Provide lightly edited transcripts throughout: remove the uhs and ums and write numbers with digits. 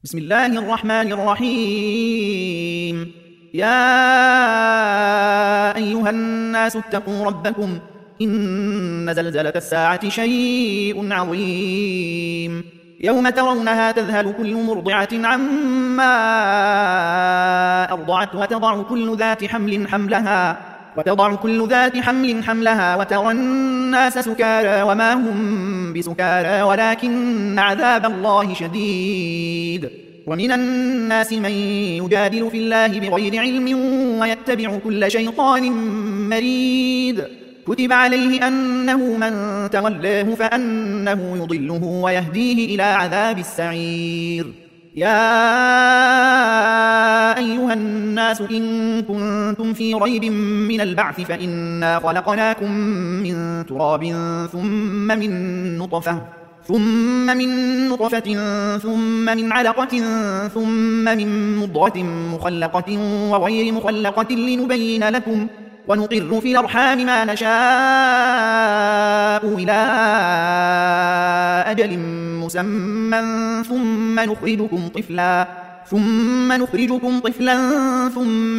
بسم الله الرحمن الرحيم. يا أيها الناس اتقوا ربكم إن زلزلة الساعة شيء عظيم. يوم ترونها تذهل كل مرضعة عما أرضعت وتضع كل ذات حمل حملها وترى الناس سكارى وما هم بسكارى ولكن عذاب الله شديد. ومن الناس من يجادل في الله بغير علم ويتبع كل شيطان مريد. كتب عليه أنه من تولاه فأنه يضله ويهديه إلى عذاب السعير. يا أيها الناس إن كنتم في ريب من البعث فإنا خلقناكم من تراب ثم من نطفة ثم من علقة ثم من مضغة مخلقة وغير مخلقة لنبين لكم ونقر في الأرحام ما نشاء إلى أجل مسمى ثم نخرجكم طفلا ثم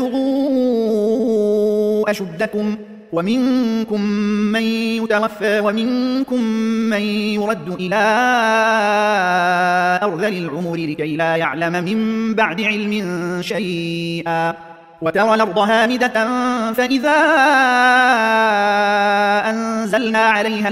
لتبلغوا أشدكم ومنكم من يتوفى ومنكم من يرد إلى أرذل العمر لكي لا يعلم من بعد علم شيئا. وترى الأرض هامدة فإذا أنزلنا عليها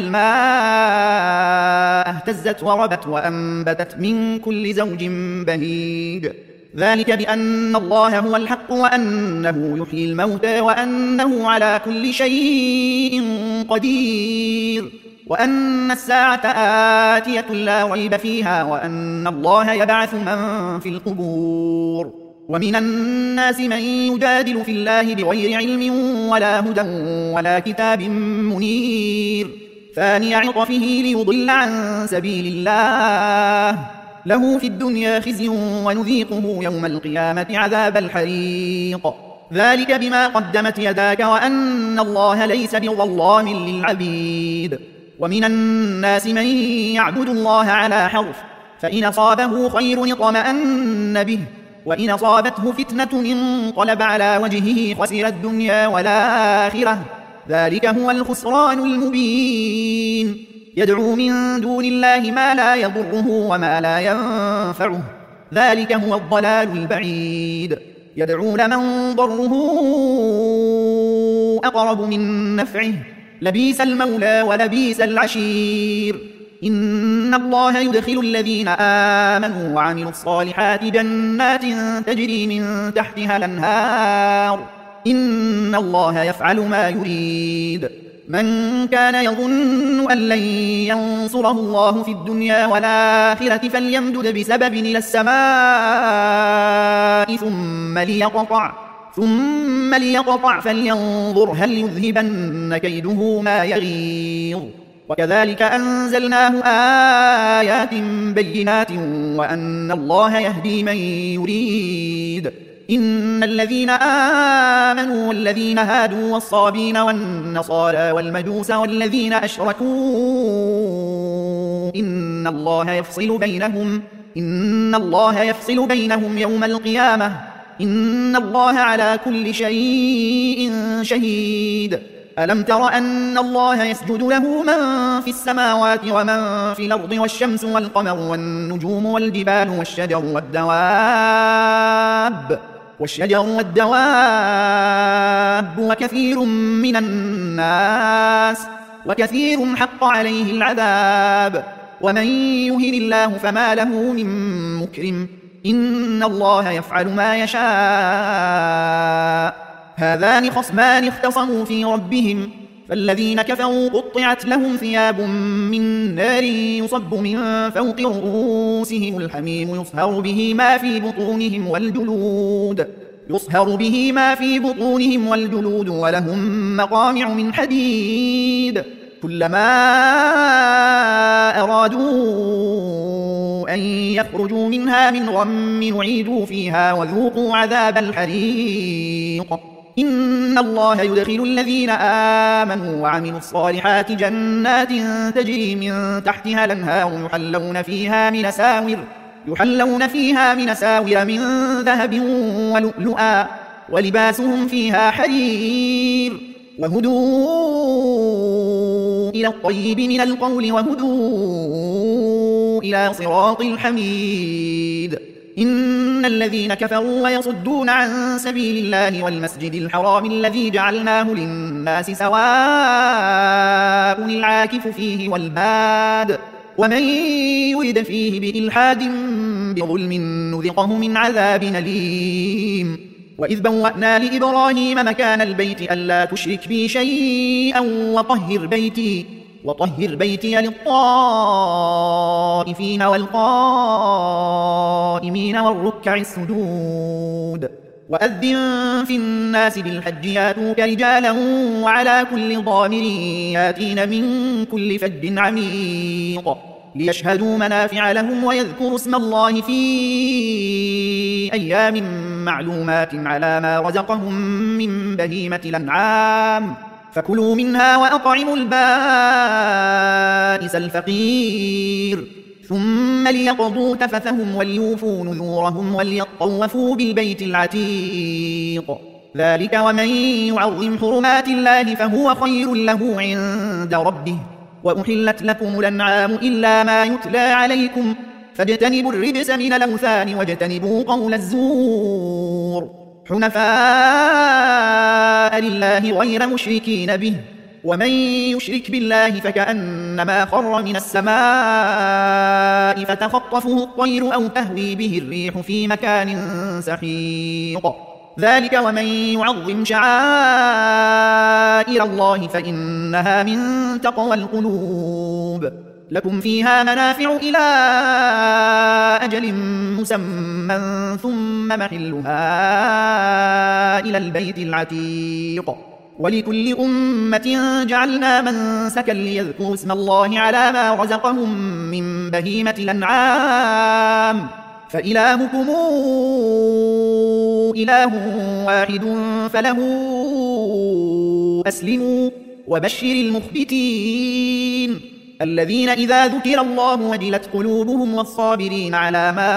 الماء اهتزت وربت وأنبتت من كل زوج بهيج. ذلك بأن الله هو الحق وأنه يحيي الموتى وأنه على كل شيء قدير وأن الساعة آتية لا ريب فيها وأن الله يبعث من في القبور. ومن الناس من يجادل في الله بغير علم ولا هدى ولا كتاب منير ثاني عطفه ليضل عن سبيل الله له في الدنيا خزي ونذيقه يوم القيامة عذاب الحريق. ذلك بما قدمت يداك وأن الله ليس بظلام للعبيد. ومن الناس من يعبد الله على حرف فإن أصابه خير اطمأن به وإن أصابته فتنة انقلب على وجهه خسر الدنيا والآخرة ذلك هو الخسران المبين. يدعو من دون الله ما لا يضره وما لا ينفعه ذلك هو الضلال البعيد. يدعو لمن ضره أقرب من نفعه لبيس المولى ولبيس العشير. إن الله يدخل الذين آمنوا وعملوا الصالحات جنات تجري من تحتها الأنهار إن الله يفعل ما يريد. من كان يظن أن لن ينصره الله في الدنيا والآخرة فليمدد بسبب إلى السماء ثم ليقطع فلينظر هل يذهبن كيده ما يغيظ. وكذلك أنزلناه آيات بينات وأن الله يهدي من يريد. إن الذين آمنوا والذين هادوا والصابين والنصارى والمجوس والذين أشركوا إن الله يفصل بينهم يوم القيامة إن الله على كل شيء شهيد. ألم تر أن الله يسجد له من في السماوات ومن في الأرض والشمس والقمر والنجوم والجبال والشجر والدواب وكثير حق عليه العذاب ومن يهن الله فما له من مكرم إن الله يفعل ما يشاء. هذان خصمان اختصموا في ربهم فالذين كفروا قطعت لهم ثياب من نار يصب من فوق رؤوسهم الحميم يصهر به ما في بطونهم والجلود ولهم مقامع من حديد كلما أرادوا أن يخرجوا منها من غم نعيدوا فيها وذوقوا عذاب الحريق. إن الله يدخل الذين آمنوا وعملوا الصالحات يحلون فيها من أساور من ذهب ولؤلؤا ولباسهم فيها حرير وهدوا إلى الطيب من القول وهدوا إلى صراط الحميد. إن الذين كفروا ويصدون عن سبيل الله والمسجد الحرام الذي جعلناه للناس سواء العاكف فيه والباد ومن يرد فيه بإلحاد بظلم نذقه من عذاب أليم. وإذ بوأنا لإبراهيم مكان البيت ألا تشرك بي شيئا وطهر بيتي للطائفين والقائمين والركع السجود. وأذن في الناس بالحج ياتوك رجالا وعلى كل ضامر ياتين من كل فج عميق ليشهدوا منافع لهم ويذكروا اسم الله في أيام معلومات على ما رزقهم من بهيمة الأنعام فكلوا منها وأطعموا البائس الفقير ثم ليقضوا تفثهم وليوفوا نذورهم وليطوفوا بالبيت العتيق. ذلك ومن يعظم حرمات الله فهو خير له عند ربه. وأحلت لكم الأنعام إلا ما يتلى عليكم فاجتنبوا الرجس من الأوثان واجتنبوا قول الزور حنفاء لله غير مشركين به ومن يشرك بالله فكأنما خر من السماء فتخطفه الطير أو تهوي به الريح في مكان سحيق. ذلك ومن يعظم شعائر الله فإنها من تقوى القلوب. لكم فيها منافع إلى أجل مسمى ثم محلها إلى البيت العتيق. ولكل أمة جعلنا منسكا ليذكروا اسم الله على ما رزقهم من بهيمة الأنعام فإلهكم إله واحد فله أسلموا وبشر المخبتين الذين إذا ذكر الله وجلت قلوبهم والصابرين على ما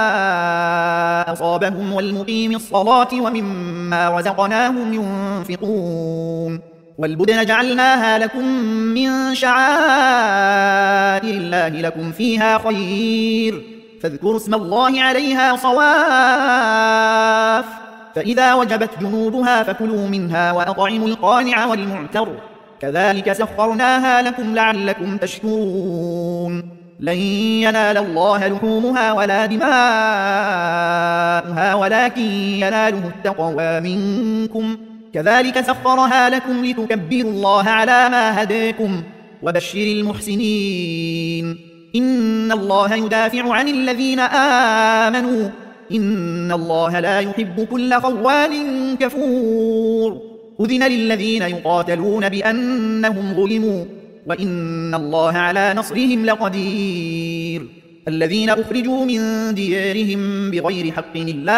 أصابهم والمقيم الصلاة ومما رزقناهم ينفقون. والبدن جعلناها لكم من شعائر الله لكم فيها خير فاذكروا اسم الله عليها صواف فإذا وجبت جنوبها فكلوا منها وأطعموا القانع والمعتر كذلك سخرناها لكم لعلكم تشكرون. لن ينال الله لحومها ولا دماؤها ولكن يناله التقوى منكم كذلك سخرها لكم لتكبروا الله على ما هداكم وبشر المحسنين. إن الله يدافع عن الذين آمنوا إن الله لا يحب كل خوان كفور. أذن للذين يقاتلون بأنهم ظلموا وإن الله على نصرهم لقدير. الذين أخرجوا من ديارهم بغير حق إلا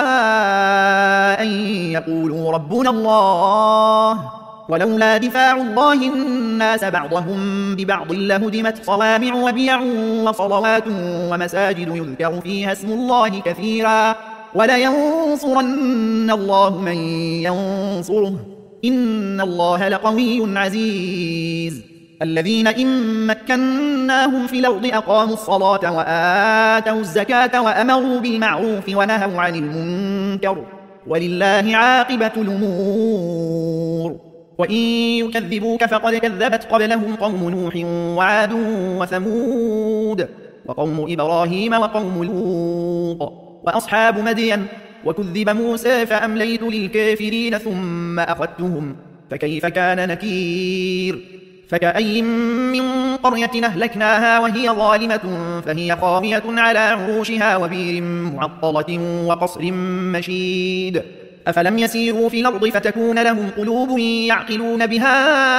أن يقولوا ربنا الله ولولا دفاع الله الناس بعضهم ببعض لهدمت صوامع وبيع وصلوات ومساجد يذكر فيها اسم الله كثيرا ولينصرن الله من ينصره إن الله لقوي عزيز. الذين إن مكناهم في الأرض أقاموا الصلاة وآتوا الزكاة وأمروا بالمعروف ونهوا عن المنكر ولله عاقبة الأمور. وإن يكذبوك فقد كذبت قبلهم قوم نوح وعاد وثمود وقوم إبراهيم وقوم لوط وأصحاب مدين وكذب موسى فأمليت للكافرين ثم أخذتهم فكيف كان نكير. فكأي من قرية أهلكناها وهي ظالمة فهي خاوية على عروشها وبير معطلة وقصر مشيد. أفلم يسيروا في الأرض فتكون لهم قلوب يعقلون بها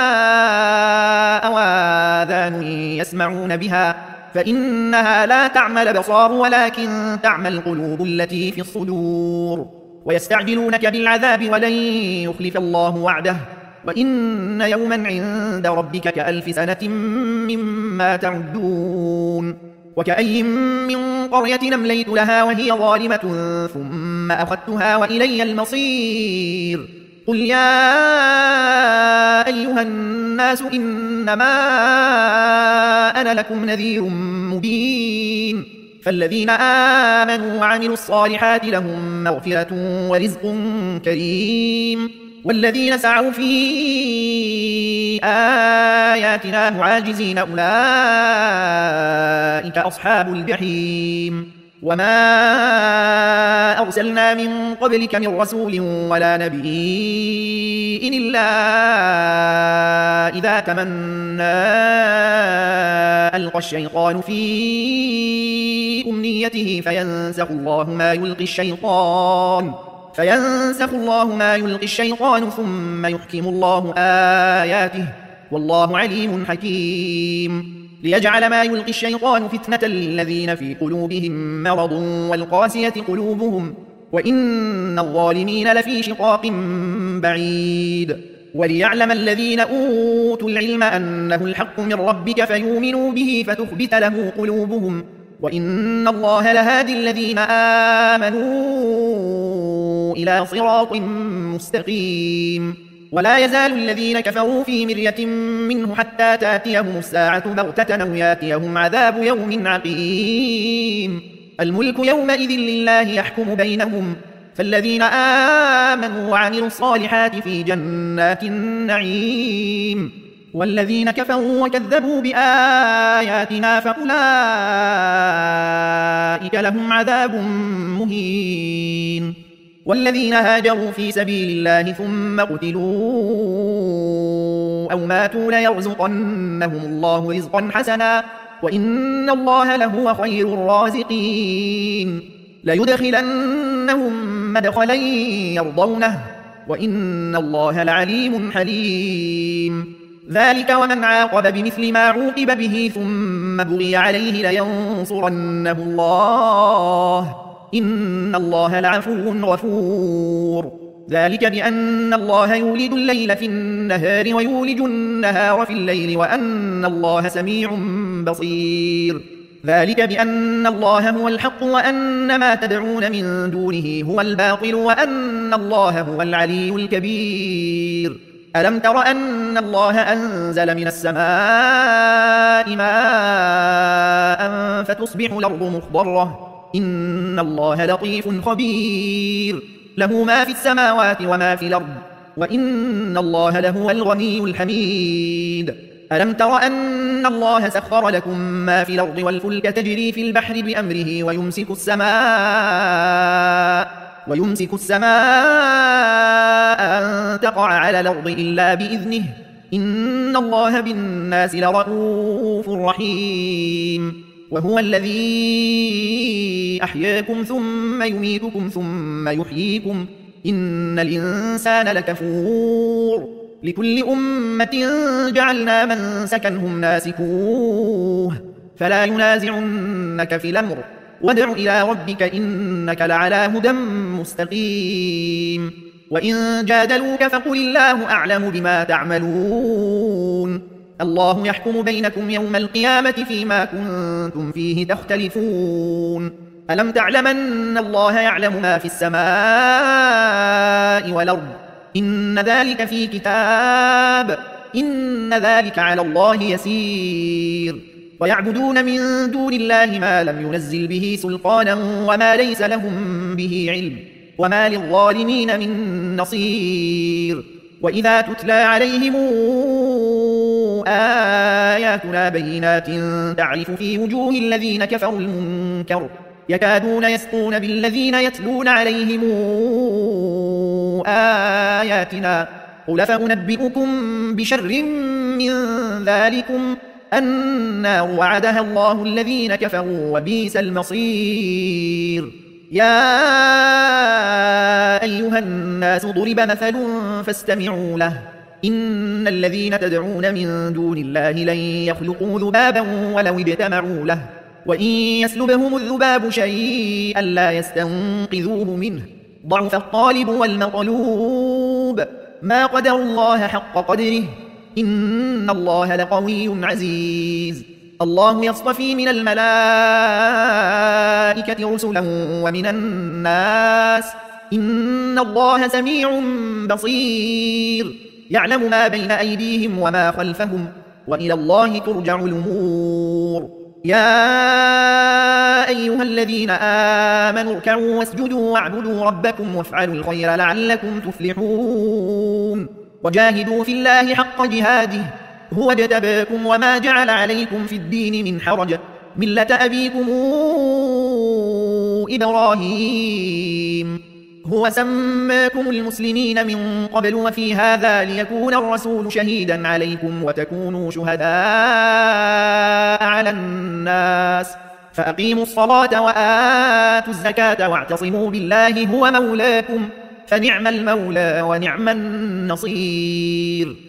أو آذان يسمعون بها فإنها لا تعمى الأبصار ولكن تعمى القلوب التي في الصدور. ويستعجلونك بالعذاب ولن يخلف الله وعده وإن يوما عند ربك كألف سنة مما تعدون. وكأي من قرية أمليت لها وهي ظالمة ثم أخذتها وإلي المصير. قل يا أيها الناس إنما أنا لكم نذير مبين. فالذين آمنوا وعملوا الصالحات لهم مغفرة ورزق كريم، والذين سعوا في آياتنا معاجزين أولئك أصحاب الجحيم. وما أرسلنا من قبلك من رسول ولا نبي إلا إذا تمنى ألقى الشيطان في أمنيته فينسخ الله ما يلقي الشيطان ثم يحكم الله آياته والله عليم حكيم. ليجعل ما يلقي الشيطان فتنة للذين في قلوبهم مرض والقاسية قلوبهم وإن الظالمين لفي شقاق بعيد. وليعلم الذين أوتوا العلم أنه الحق من ربك فيؤمنوا به فتخبت له قلوبهم وإن الله لهادي الذين آمنوا إلى صراط مستقيم. ولا يزال الذين كفروا في مرية منه حتى تأتيهم الساعة بغتة أو يأتيهم عذاب يوم عقيم. الملك يومئذ لله يحكم بينهم، فالذين آمنوا وعملوا الصالحات في جنات النعيم، والذين كفروا وكذبوا بآياتنا فأولئك لهم عذاب مهين. والذين هاجروا في سبيل الله ثم قتلوا أو ماتوا ليرزقنهم الله رزقا حسنا وإن الله لهو خير الرازقين. ليدخلنهم مدخلا يرضونه وإن الله لعليم حليم. ذلك ومن عاقب بمثل ما عوقب به ثم بغي عليه لينصرنه الله إن الله لعفو غفور. ذلك بأن الله يولج الليل في النهار ويولج النهار في الليل وأن الله سميع بصير. ذلك بأن الله هو الحق وأن ما تدعون من دونه هو الباطل وأن الله هو العلي الكبير. ألم تر أن الله أنزل من السماء ماء فتصبح الأرض مخضرة إن الله لطيف خبير. له ما في السماوات وما في الأرض وإن الله لهو الغني الحميد. ألم تر أن الله سخر لكم ما في الأرض والفلك تجري في البحر بأمره ويمسك السماء أن تقع على الأرض إلا بإذنه إن الله بالناس لرؤوف رحيم. وهو الذي أحياكم ثم يميتكم ثم يحييكم إن الإنسان لكفور. لكل أمة جعلنا منسكا هم ناسكوه فلا ينازعنك في الأمر وادع إلى ربك إنك لعلى هدى مستقيم. وإن جادلوك فقل الله أعلم بما تعملون الله يحكم بينكم يوم القيامة فيما كنتم فيه تختلفون. ألم تعلم أن الله يعلم ما في السماء والأرض إن ذلك في كتاب إن ذلك على الله يسير. ويعبدون من دون الله ما لم ينزل به سلطانا وما ليس لهم به علم وما للظالمين من نصير. وإذا تتلى عليهم آياتنا بينات تعرف في وجوه الذين كفروا المنكر يكادون يسقون بالذين يتلون عليهم آياتنا قل فأنبئكم بشر من ذلكم النار وعدها الله الذين كفروا وبئس المصير. يا أيها الناس ضرب مثل فاستمعوا له إن الذين تدعون من دون الله لن يخلقوا ذبابا ولو اجتمعوا له وإن يسلبهم الذباب شيئا لا يستنقذوه منه ضعف الطالب والمطلوب ما قدروا الله حق قدره إن الله لقوي عزيز. الله يصطفي من الملائكة رسلا ومن الناس إن الله سميع بصير يعلم ما بين أيديهم وما خلفهم وإلى الله ترجع الأمور يا أيها الذين آمنوا اركعوا واسجدوا واعبدوا ربكم وافعلوا الخير لعلكم تفلحون وجاهدوا في الله حق جهاده هو اجتباكم وما جعل عليكم في الدين من حرج ملة أبيكم إبراهيم هو سماكم المسلمين من قبل وفي هذا ليكون الرسول شهيدا عليكم وتكونوا شهداء على الناس فأقيموا الصلاة وآتوا الزكاة واعتصموا بالله هو مولاكم فنعم المولى ونعم النصير